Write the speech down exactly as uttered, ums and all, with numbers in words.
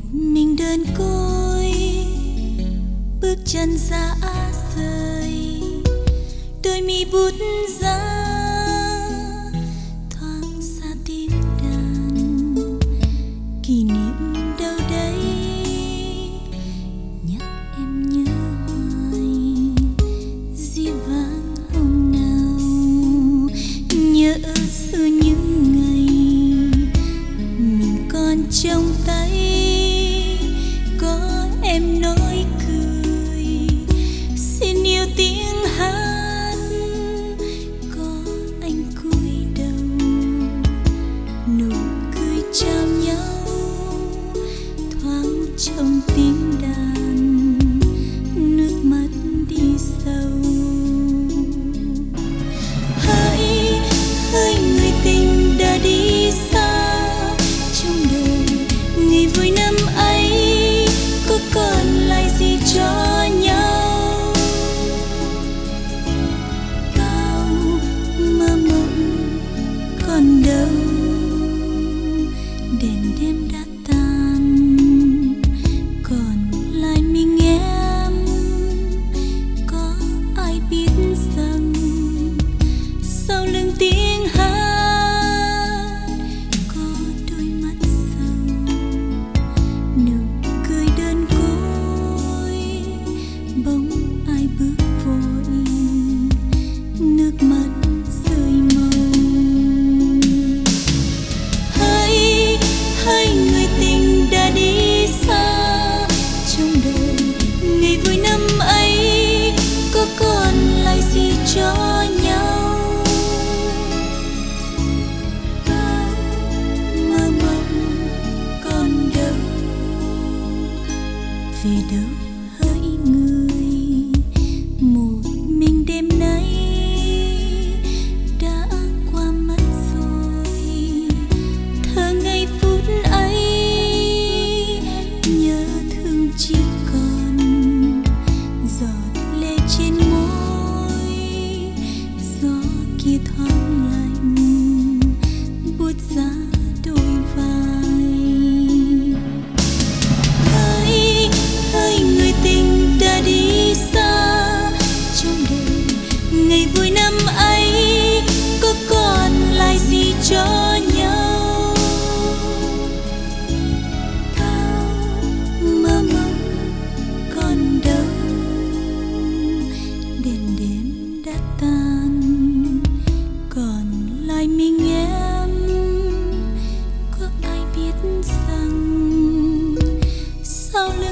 mình đơn côi bước chân ra rời, đôi mi bút ra thoáng xa tiếng đàn, kỷ niệm đâu đây nhắc em nhớ hoài. Dĩ vãng hôm nào nhớ xưa những ngày mình còn trong tay, có em nói cười xin yêu tiếng hát, có anh cúi đầu nụ cười chào nhau thoáng trong tiếng đàn, nước mắt đi sâu. Hỡi hỡi người tình đã đi xa, trong đời ngày vui năm ấy có còn lại gì cho nhau. Bao mơ mộng còn đâu, đèn đêm đã tan, còn lại mình em. Có ai biết rằng sau lưng tiếng hát có đôi mắt sâu, nụ cười đơn côi, bóng ai bước vội, nước mắt rơi màu. Hỡi hỡi người tình đã đi xa, trong đời ngày vui năm ấy có còn lại gì cho nhau. Bao mơ mộng còn đâu, về đâu hỡi người, một mình đêm nay đã qua mất rồi. Thơ ngày phút ấy nhớ thương chỉ còn giọt lệ trên môi, gió kia thoáng lạnh buốt giá đôi vai. Hỡi hỡi người tình đã đi xa, trong đời ngày vui năm ấy có còn lại gì cho nhau. Bao mơ mộng còn đâu, đèn đêm đã tan, còn lại mình em. Có ai biết rằng sau lưng